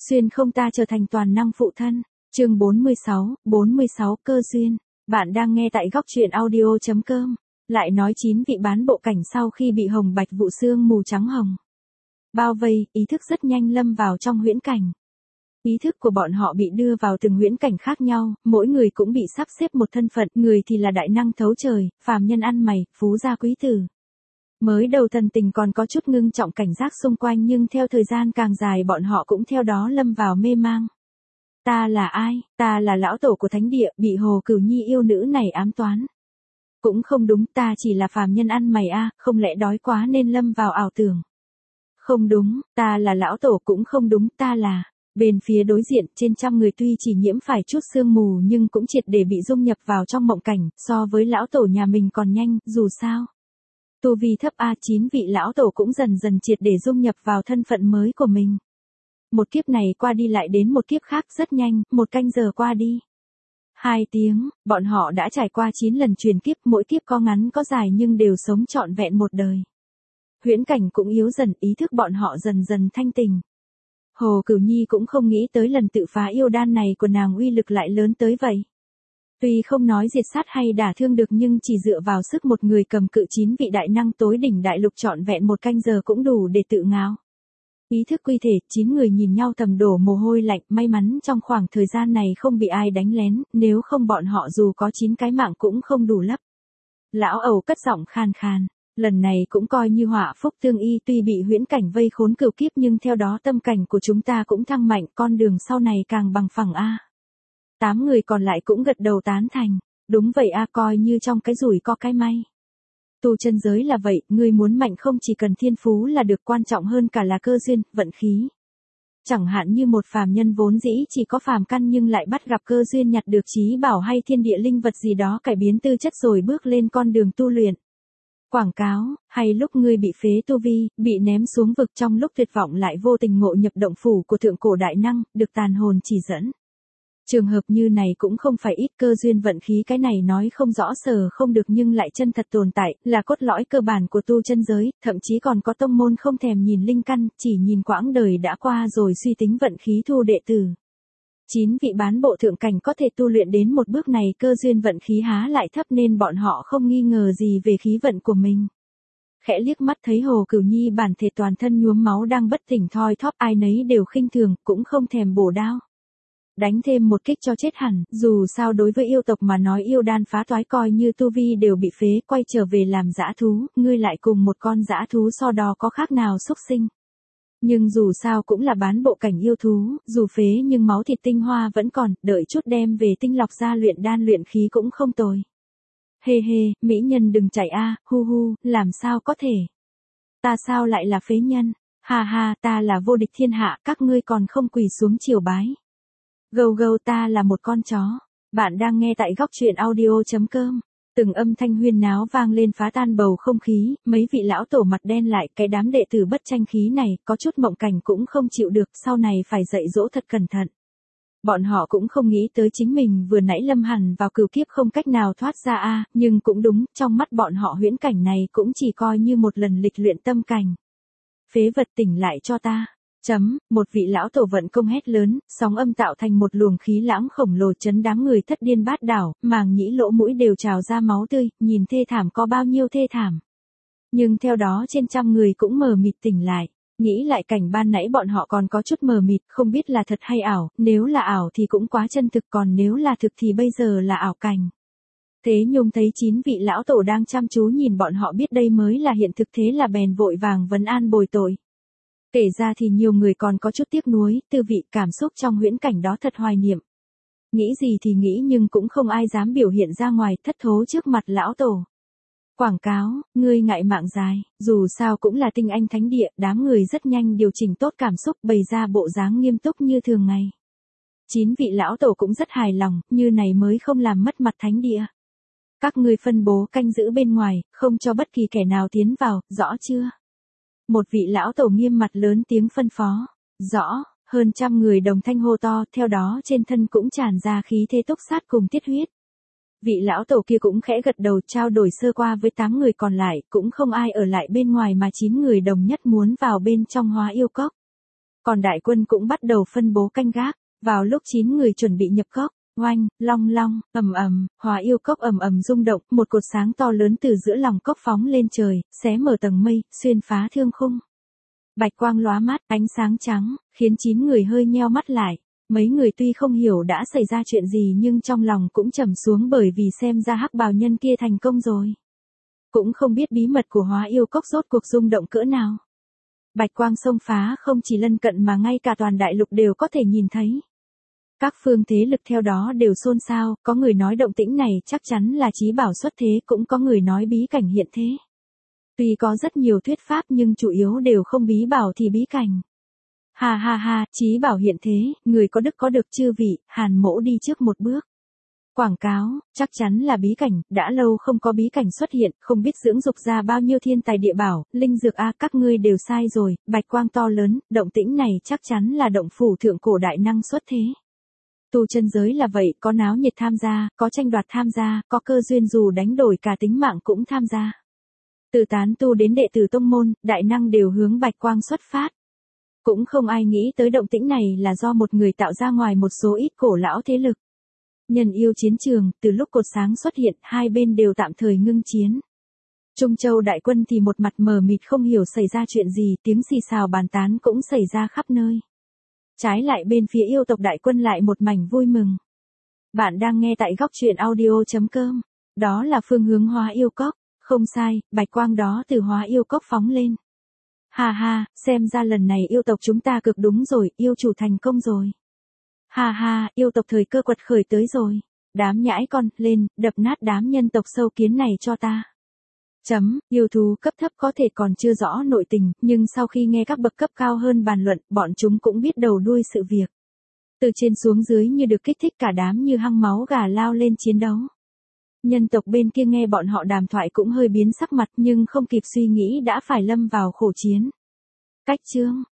Xuyên không ta trở thành toàn năng phụ thân. Chương 46 cơ duyên. Bạn đang nghe tại góc truyện audio.com. Lại nói 9 vị bán bộ cảnh sau khi bị hồng bạch vụ sương mù trắng hồng bao vây, ý thức rất nhanh lâm vào trong huyễn cảnh. Ý thức của bọn họ bị đưa vào từng huyễn cảnh khác nhau, mỗi người cũng bị sắp xếp một thân phận, người thì là đại năng thấu trời, phàm nhân ăn mày, phú gia quý tử. Mới đầu thần tình còn có chút ngưng trọng cảnh giác xung quanh, nhưng theo thời gian càng dài bọn họ cũng theo đó lâm vào mê mang. Ta là ai? Ta là lão tổ của thánh địa, bị Hồ Cửu Nhi yêu nữ này ám toán. Cũng không đúng, ta chỉ là phàm nhân ăn mày a, không lẽ đói quá nên lâm vào ảo tưởng. Không đúng, ta là lão tổ, cũng không đúng, ta là... Bên phía đối diện, trên trăm người tuy chỉ nhiễm phải chút sương mù nhưng cũng triệt để bị dung nhập vào trong mộng cảnh, so với lão tổ nhà mình còn nhanh, dù sao. Tu vi thấp A9 vị lão tổ cũng dần dần triệt để dung nhập vào thân phận mới của mình. Một kiếp này qua đi lại đến một kiếp khác rất nhanh, 1 canh giờ qua đi. 2 tiếng, bọn họ đã trải qua 9 lần truyền kiếp, mỗi kiếp có ngắn có dài nhưng đều sống trọn vẹn một đời. Huyễn cảnh cũng yếu dần, ý thức bọn họ dần dần thanh tình. Hồ Cửu Nhi cũng không nghĩ tới lần tự phá yêu đan này của nàng uy lực lại lớn tới vậy. Tuy không nói diệt sát hay đả thương được nhưng chỉ dựa vào sức một người cầm cự 9 vị đại năng tối đỉnh đại lục trọn vẹn 1 canh giờ cũng đủ để tự ngáo. Ý thức quy thể, 9 người nhìn nhau thầm đổ mồ hôi lạnh, may mắn trong khoảng thời gian này không bị ai đánh lén, nếu không bọn họ dù có 9 cái mạng cũng không đủ lấp. Lão Ẩu cất giọng khan khan. Lần này cũng coi như họa phúc tương y, tuy bị huyễn cảnh vây khốn cửu kiếp nhưng theo đó tâm cảnh của chúng ta cũng thăng mạnh, con đường sau này càng bằng phẳng a. 8 người còn lại cũng gật đầu tán thành. Đúng vậy a, coi như trong cái rủi có cái may. Tu chân giới là vậy, người muốn mạnh không chỉ cần thiên phú là được, quan trọng hơn cả là cơ duyên, vận khí. Chẳng hạn như một phàm nhân vốn dĩ chỉ có phàm căn nhưng lại bắt gặp cơ duyên nhặt được chí bảo hay thiên địa linh vật gì đó cải biến tư chất rồi bước lên con đường tu luyện. Quảng cáo, hay lúc ngươi bị phế tu vi, bị ném xuống vực trong lúc tuyệt vọng lại vô tình ngộ nhập động phủ của thượng cổ đại năng, được tàn hồn chỉ dẫn. Trường hợp như này cũng không phải ít, cơ duyên vận khí cái này nói không rõ sờ không được nhưng lại chân thật tồn tại, là cốt lõi cơ bản của tu chân giới, thậm chí còn có tông môn không thèm nhìn linh căn, chỉ nhìn quãng đời đã qua rồi suy tính vận khí thu đệ tử. 9 vị bán bộ thượng cảnh có thể tu luyện đến một bước này, cơ duyên vận khí há lại thấp nên bọn họ không nghi ngờ gì về khí vận của mình. Khẽ liếc mắt thấy Hồ Cửu Nhi bản thể toàn thân nhuốm máu đang bất tỉnh thoi thóp, ai nấy đều khinh thường, cũng không thèm bổ đao. Đánh thêm một kích cho chết hẳn, dù sao đối với yêu tộc mà nói yêu đan phá toái coi như tu vi đều bị phế, quay trở về làm dã thú, ngươi lại cùng một con dã thú so đo có khác nào xúc sinh. Nhưng dù sao cũng là bán bộ cảnh yêu thú, dù phế nhưng máu thịt tinh hoa vẫn còn, đợi chút đem về tinh lọc ra luyện đan luyện khí cũng không tồi. Hê hê, mỹ nhân đừng chạy a, hu hu, làm sao có thể. Ta sao lại là phế nhân, ha ha, ta là vô địch thiên hạ, các ngươi còn không quỳ xuống triều bái. Gâu gâu, ta là một con chó. Bạn đang nghe tại góc truyện audio.com. Từng âm thanh huyên náo vang lên phá tan bầu không khí, mấy vị lão tổ mặt đen lại, cái đám đệ tử bất tranh khí này, có chút mộng cảnh cũng không chịu được, sau này phải dạy dỗ thật cẩn thận. Bọn họ cũng không nghĩ tới chính mình vừa nãy lâm hẳn vào cửu kiếp không cách nào thoát ra a, nhưng cũng đúng, trong mắt bọn họ huyễn cảnh này cũng chỉ coi như một lần lịch luyện tâm cảnh. Phế vật, tỉnh lại cho ta. Một vị lão tổ vận công hét lớn, sóng âm tạo thành một luồng khí lãng khổng lồ chấn đám người thất điên bát đảo, màng nhĩ lỗ mũi đều trào ra máu tươi, nhìn thê thảm có bao nhiêu thê thảm. Nhưng theo đó trên trăm người cũng mờ mịt tỉnh lại, nghĩ lại cảnh ban nãy bọn họ còn có chút mờ mịt, không biết là thật hay ảo, nếu là ảo thì cũng quá chân thực, còn nếu là thực thì bây giờ là ảo cảnh. Thế Nhung thấy 9 vị lão tổ đang chăm chú nhìn bọn họ biết đây mới là hiện thực, thế là bèn vội vàng vấn an bồi tội. Kể ra thì nhiều người còn có chút tiếc nuối, tư vị cảm xúc trong huyễn cảnh đó thật hoài niệm. Nghĩ gì thì nghĩ nhưng cũng không ai dám biểu hiện ra ngoài, thất thố trước mặt lão tổ. Quảng cáo, ngươi ngại mạng dài, dù sao cũng là tinh anh thánh địa, đám người rất nhanh điều chỉnh tốt cảm xúc, bày ra bộ dáng nghiêm túc như thường ngày. 9 vị lão tổ cũng rất hài lòng, như này mới không làm mất mặt thánh địa. Các ngươi phân bố canh giữ bên ngoài, không cho bất kỳ kẻ nào tiến vào, rõ chưa? Một vị lão tổ nghiêm mặt lớn tiếng phân phó. Rõ, hơn trăm người đồng thanh hô to, theo đó trên thân cũng tràn ra khí thế túc sát cùng tiết huyết. Vị lão tổ kia cũng khẽ gật đầu trao đổi sơ qua với 8 người còn lại, cũng không ai ở lại bên ngoài mà 9 người đồng nhất muốn vào bên trong Hóa Yêu Cốc. Còn đại quân cũng bắt đầu phân bố canh gác. Vào lúc 9 người chuẩn bị nhập cốc, oanh, long long, ầm ầm, Hóa Yêu Cốc ầm ầm rung động, một cột sáng to lớn từ giữa lòng cốc phóng lên trời, xé mở tầng mây, xuyên phá thương khung. Bạch quang lóa mắt, ánh sáng trắng, khiến 9 người hơi nheo mắt lại. Mấy người tuy không hiểu đã xảy ra chuyện gì nhưng trong lòng cũng trầm xuống bởi vì xem ra hắc bào nhân kia thành công rồi. Cũng không biết bí mật của Hóa Yêu Cốc rốt cuộc rung động cỡ nào. Bạch quang xông phá không chỉ lân cận mà ngay cả toàn đại lục đều có thể nhìn thấy. Các phương thế lực theo đó đều xôn xao, có người nói động tĩnh này chắc chắn là chí bảo xuất thế, cũng có người nói bí cảnh hiện thế. Tuy có rất nhiều thuyết pháp nhưng chủ yếu đều không bí bảo thì bí cảnh. Ha ha ha, chí bảo hiện thế, người có đức có được chư vị, Hàn Mỗ đi trước một bước. Quảng cáo, chắc chắn là bí cảnh, đã lâu không có bí cảnh xuất hiện, không biết dưỡng dục ra bao nhiêu thiên tài địa bảo, linh dược a, các ngươi đều sai rồi, bạch quang to lớn, động tĩnh này chắc chắn là động phủ thượng cổ đại năng xuất thế. Tu chân giới là vậy, có náo nhiệt tham gia, có tranh đoạt tham gia, có cơ duyên dù đánh đổi cả tính mạng cũng tham gia. Từ tán tu đến đệ tử tông môn, đại năng đều hướng bạch quang xuất phát. Cũng không ai nghĩ tới động tĩnh này là do một người tạo ra ngoài một số ít cổ lão thế lực. Nhân yêu chiến trường, từ lúc cột sáng xuất hiện, hai bên đều tạm thời ngưng chiến. Trung Châu đại quân thì một mặt mờ mịt không hiểu xảy ra chuyện gì, tiếng xì xào bàn tán cũng xảy ra khắp nơi. Trái lại bên phía yêu tộc đại quân lại một mảnh vui mừng. Bạn đang nghe tại góc truyện audio.com. Đó là phương hướng Hóa Yêu Cốc. Không sai, bạch quang đó từ Hóa Yêu Cốc phóng lên. Ha ha, xem ra lần này yêu tộc chúng ta cực đúng rồi, yêu chủ thành công rồi. Ha ha, yêu tộc thời cơ quật khởi tới rồi. Đám nhãi con, lên, đập nát đám nhân tộc sâu kiến này cho ta. Yêu thú cấp thấp có thể còn chưa rõ nội tình, nhưng sau khi nghe các bậc cấp cao hơn bàn luận, bọn chúng cũng biết đầu đuôi sự việc. Từ trên xuống dưới như được kích thích, cả đám như hăng máu gà lao lên chiến đấu. Nhân tộc bên kia nghe bọn họ đàm thoại cũng hơi biến sắc mặt nhưng không kịp suy nghĩ đã phải lâm vào khổ chiến. Cách chương